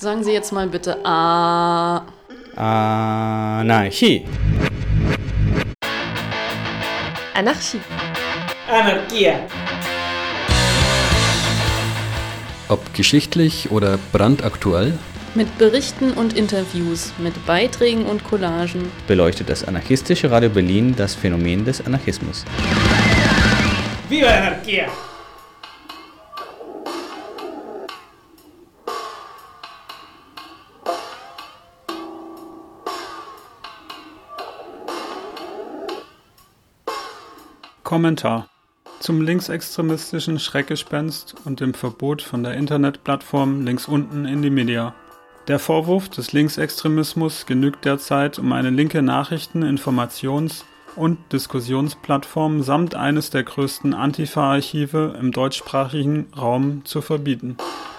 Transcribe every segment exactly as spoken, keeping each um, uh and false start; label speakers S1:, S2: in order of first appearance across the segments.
S1: Sagen Sie jetzt mal bitte A.
S2: Anarchie.
S3: Anarchie.
S4: Anarchia.
S5: Ob geschichtlich oder brandaktuell,
S1: Mit Berichten und Interviews, mit Beiträgen und Collagen
S2: beleuchtet das anarchistische Radio Berlin das Phänomen des Anarchismus.
S4: Viva la Anarchia!
S6: Kommentar zum linksextremistischen Schreckgespenst und dem Verbot von der Internetplattform links unten in die Media. Der Vorwurf des Linksextremismus genügt derzeit, um eine linke Nachrichten-, Informations- und Diskussionsplattform samt eines der größten Antifa-Archive im deutschsprachigen Raum zu verbieten.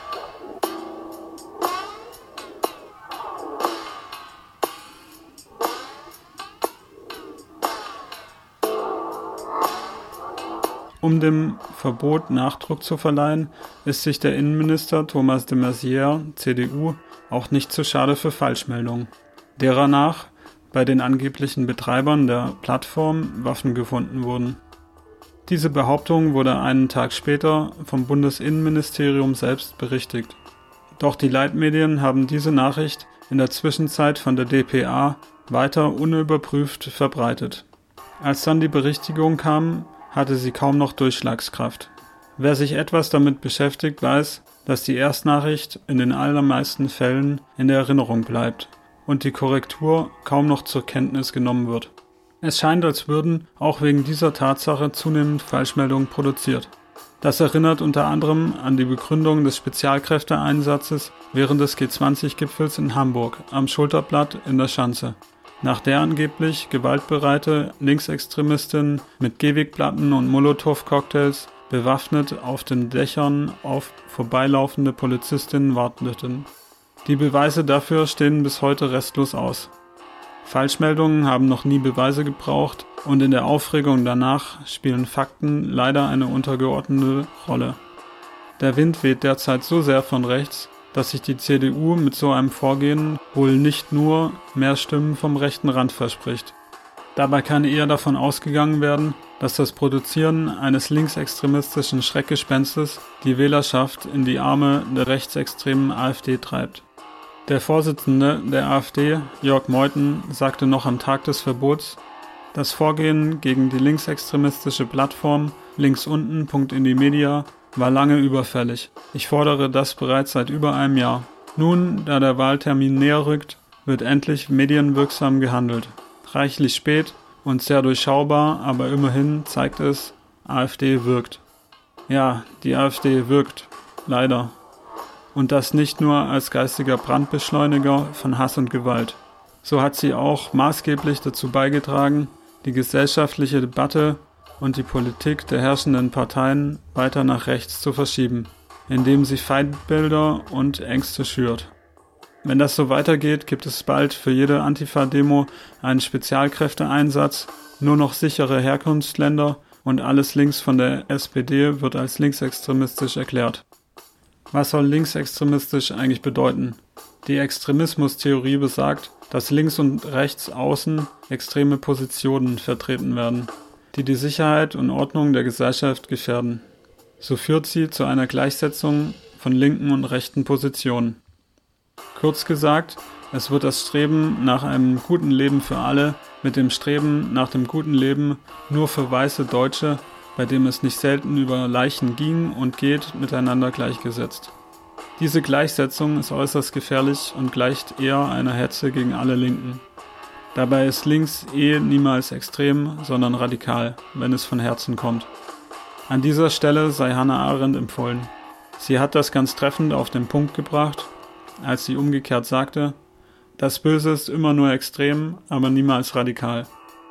S6: Um dem Verbot Nachdruck zu verleihen, ist sich der Innenminister Thomas de Maizière, C D U, auch nicht zu schade für Falschmeldungen, derer nach bei den angeblichen Betreibern der Plattform Waffen gefunden wurden. Diese Behauptung wurde einen Tag später vom Bundesinnenministerium selbst berichtigt. Doch die Leitmedien haben diese Nachricht in der Zwischenzeit von der D P A weiter unüberprüft verbreitet. Als dann die Berichtigung kam, hatte sie kaum noch Durchschlagskraft. Wer sich etwas damit beschäftigt, weiß, dass die Erstnachricht in den allermeisten Fällen in der Erinnerung bleibt und die Korrektur kaum noch zur Kenntnis genommen wird. Es scheint, als würden auch wegen dieser Tatsache zunehmend Falschmeldungen produziert. Das erinnert unter anderem an die Begründung des Spezialkräfteeinsatzes während des G zwanzig Gipfels in Hamburg am Schulterblatt in der Schanze, nach der angeblich gewaltbereite Linksextremistinnen mit Gehwegplatten und Molotow-Cocktails bewaffnet auf den Dächern auf vorbeilaufende Polizistinnen warteten. Die Beweise dafür stehen bis heute restlos aus. Falschmeldungen haben noch nie Beweise gebraucht und in der Aufregung danach spielen Fakten leider eine untergeordnete Rolle. Der Wind weht derzeit so sehr von rechts, dass sich die C D U mit so einem Vorgehen wohl nicht nur mehr Stimmen vom rechten Rand verspricht. Dabei kann eher davon ausgegangen werden, dass das Produzieren eines linksextremistischen Schreckgespenstes die Wählerschaft in die Arme der rechtsextremen AfD treibt. Der Vorsitzende der AfD, Jörg Meuthen, sagte noch am Tag des Verbots, das Vorgehen gegen die linksextremistische Plattform linksunten.indimedia war lange überfällig. Ich fordere das bereits seit über einem Jahr. Nun, da der Wahltermin näher rückt, wird endlich medienwirksam gehandelt. Reichlich spät und sehr durchschaubar, aber immerhin zeigt es, AfD wirkt. Ja, die AfD wirkt. Leider. Und das nicht nur als geistiger Brandbeschleuniger von Hass und Gewalt. So hat sie auch maßgeblich dazu beigetragen, die gesellschaftliche Debatte und die Politik der herrschenden Parteien weiter nach rechts zu verschieben, indem sie Feindbilder und Ängste schürt. Wenn das so weitergeht, gibt es bald für jede Antifa-Demo einen Spezialkräfteeinsatz, nur noch sichere Herkunftsländer und alles links von der S P D wird als linksextremistisch erklärt. Was soll linksextremistisch eigentlich bedeuten? Die Extremismustheorie besagt, dass links und rechts außen extreme Positionen vertreten werden, die die Sicherheit und Ordnung der Gesellschaft gefährden. So führt sie zu einer Gleichsetzung von linken und rechten Positionen. Kurz gesagt, es wird das Streben nach einem guten Leben für alle mit dem Streben nach dem guten Leben nur für weiße Deutsche, bei dem es nicht selten über Leichen ging und geht, miteinander gleichgesetzt. Diese Gleichsetzung ist äußerst gefährlich und gleicht eher einer Hetze gegen alle Linken. Dabei ist links eh niemals extrem, sondern radikal, wenn es von Herzen kommt. An dieser Stelle sei Hannah Arendt empfohlen. Sie hat das ganz treffend auf den Punkt gebracht, als sie umgekehrt sagte, das Böse ist immer nur extrem, aber niemals radikal.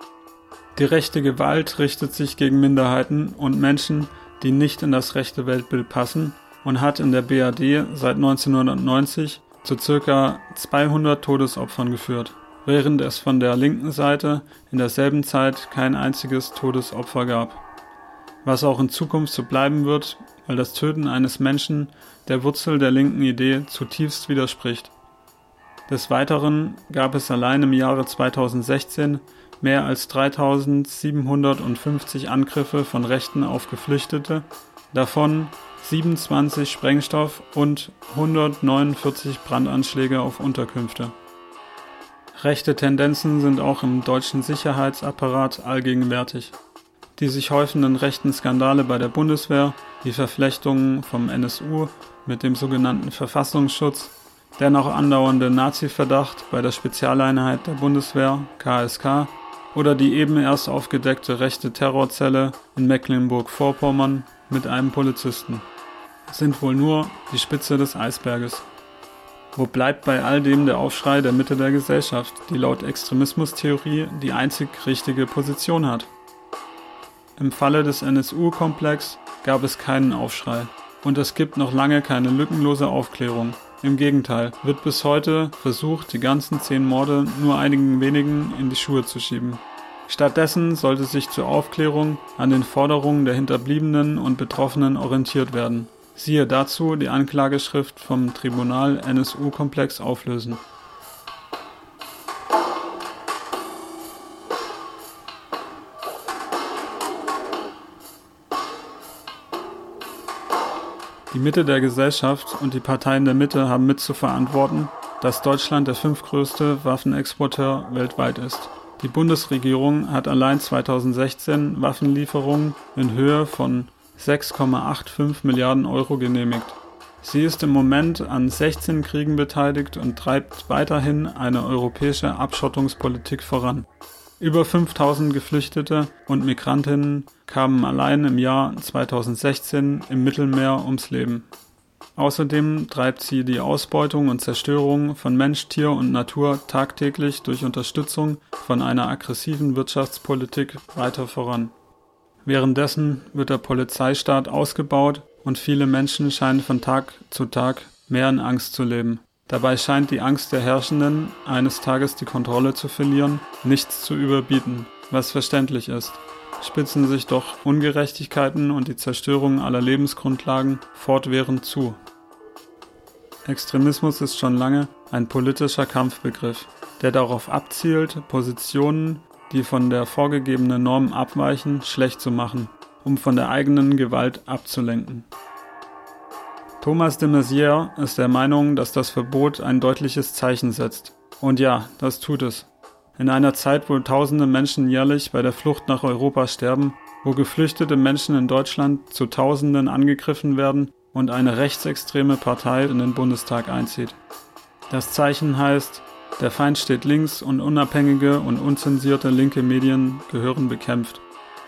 S6: Die rechte Gewalt richtet sich gegen Minderheiten und Menschen, die nicht in das rechte Weltbild passen und hat in der B R D seit neunzehnhundertneunzig zu ca. zweihundert Todesopfern geführt, während es von der linken Seite in derselben Zeit kein einziges Todesopfer gab. Was auch in Zukunft so bleiben wird, weil das Töten eines Menschen der Wurzel der linken Idee zutiefst widerspricht. Des Weiteren gab es allein im Jahre zweitausendsechzehn mehr als dreitausendsiebenhundertfünfzig Angriffe von Rechten auf Geflüchtete, davon siebenundzwanzig Sprengstoff- und hundertneunundvierzig Brandanschläge auf Unterkünfte. Rechte Tendenzen sind auch im deutschen Sicherheitsapparat allgegenwärtig. Die sich häufenden rechten Skandale bei der Bundeswehr, die Verflechtungen vom N S U mit dem sogenannten Verfassungsschutz, der noch andauernde Nazi-Verdacht bei der Spezialeinheit der Bundeswehr, K S K, oder die eben erst aufgedeckte rechte Terrorzelle in Mecklenburg-Vorpommern mit einem Polizisten sind wohl nur die Spitze des Eisberges. Wo bleibt bei all dem der Aufschrei der Mitte der Gesellschaft, die laut Extremismustheorie die einzig richtige Position hat? Im Falle des N S U-Komplex gab es keinen Aufschrei und es gibt noch lange keine lückenlose Aufklärung. Im Gegenteil, wird bis heute versucht, die ganzen zehn Morde nur einigen wenigen in die Schuhe zu schieben. Stattdessen sollte sich zur Aufklärung an den Forderungen der Hinterbliebenen und Betroffenen orientiert werden. Siehe dazu die Anklageschrift vom Tribunal N S U-Komplex auflösen. Die Mitte der Gesellschaft und die Parteien der Mitte haben mit zu verantworten, dass Deutschland der fünftgrößte Waffenexporteur weltweit ist. Die Bundesregierung hat allein zweitausendsechzehn Waffenlieferungen in Höhe von sechs Komma fünfundachtzig Milliarden Euro genehmigt. Sie ist im Moment an sechzehn Kriegen beteiligt und treibt weiterhin eine europäische Abschottungspolitik voran. Über fünftausend Geflüchtete und Migrantinnen kamen allein im Jahr zweitausendsechzehn im Mittelmeer ums Leben. Außerdem treibt sie die Ausbeutung und Zerstörung von Mensch, Tier und Natur tagtäglich durch Unterstützung von einer aggressiven Wirtschaftspolitik weiter voran. Währenddessen wird der Polizeistaat ausgebaut und viele Menschen scheinen von Tag zu Tag mehr in Angst zu leben. Dabei scheint die Angst der Herrschenden, eines Tages die Kontrolle zu verlieren, nichts zu überbieten, was verständlich ist. Spitzen sich doch Ungerechtigkeiten und die Zerstörung aller Lebensgrundlagen fortwährend zu. Extremismus ist schon lange ein politischer Kampfbegriff, der darauf abzielt, Positionen, die von der vorgegebenen Norm abweichen, schlecht zu machen, um von der eigenen Gewalt abzulenken. Thomas de Maizière ist der Meinung, dass das Verbot ein deutliches Zeichen setzt. Und ja, das tut es. In einer Zeit, wo tausende Menschen jährlich bei der Flucht nach Europa sterben, wo geflüchtete Menschen in Deutschland zu Tausenden angegriffen werden und eine rechtsextreme Partei in den Bundestag einzieht. Das Zeichen heißt, der Feind steht links und unabhängige und unzensierte linke Medien gehören bekämpft.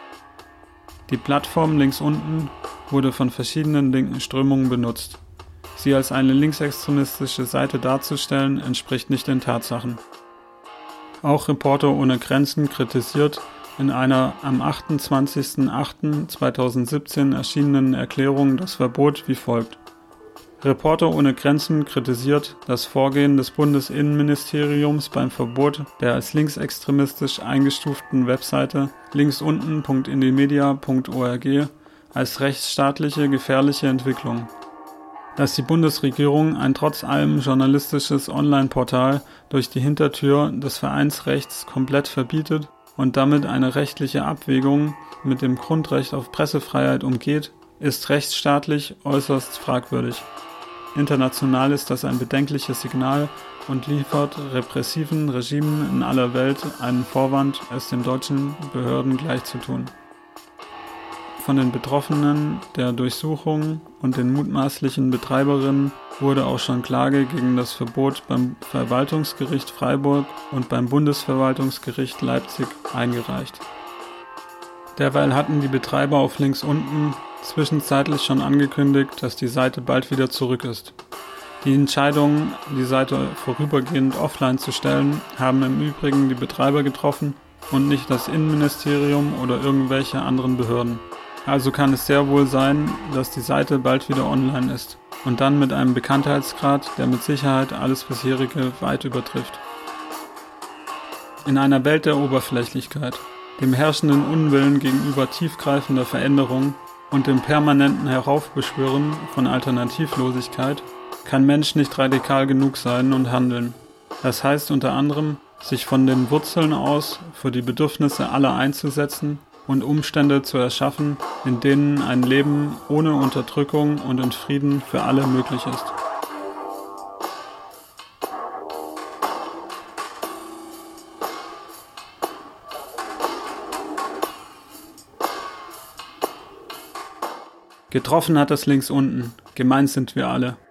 S6: Die Plattform links unten wurde von verschiedenen linken Strömungen benutzt. Sie als eine linksextremistische Seite darzustellen, entspricht nicht den Tatsachen. Auch Reporter ohne Grenzen kritisiert in einer am achtundzwanzigsten achten zweitausendsiebzehn erschienenen Erklärung das Verbot wie folgt. Reporter ohne Grenzen kritisiert das Vorgehen des Bundesinnenministeriums beim Verbot der als linksextremistisch eingestuften Webseite linksunten punkt indymedia punkt org als rechtsstaatliche gefährliche Entwicklung. Dass die Bundesregierung ein trotz allem journalistisches Online-Portal durch die Hintertür des Vereinsrechts komplett verbietet und damit eine rechtliche Abwägung mit dem Grundrecht auf Pressefreiheit umgeht, ist rechtsstaatlich äußerst fragwürdig. International ist das ein bedenkliches Signal und liefert repressiven Regimen in aller Welt einen Vorwand, es den deutschen Behörden gleichzutun. Von den Betroffenen der Durchsuchung und den mutmaßlichen Betreiberinnen wurde auch schon Klage gegen das Verbot beim Verwaltungsgericht Freiburg und beim Bundesverwaltungsgericht Leipzig eingereicht. Derweil hatten die Betreiber auf links unten zwischenzeitlich schon angekündigt, dass die Seite bald wieder zurück ist. Die Entscheidung, die Seite vorübergehend offline zu stellen, haben im Übrigen die Betreiber getroffen und nicht das Innenministerium oder irgendwelche anderen Behörden. Also kann es sehr wohl sein, dass die Seite bald wieder online ist und dann mit einem Bekanntheitsgrad, der mit Sicherheit alles bisherige weit übertrifft. In einer Welt der Oberflächlichkeit, dem herrschenden Unwillen gegenüber tiefgreifender Veränderung und dem permanenten Heraufbeschwören von Alternativlosigkeit kann Mensch nicht radikal genug sein und handeln. Das heißt unter anderem, sich von den Wurzeln aus für die Bedürfnisse aller einzusetzen und Umstände zu erschaffen, in denen ein Leben ohne Unterdrückung und in Frieden für alle möglich ist. Getroffen hat es links unten, gemeint sind wir alle.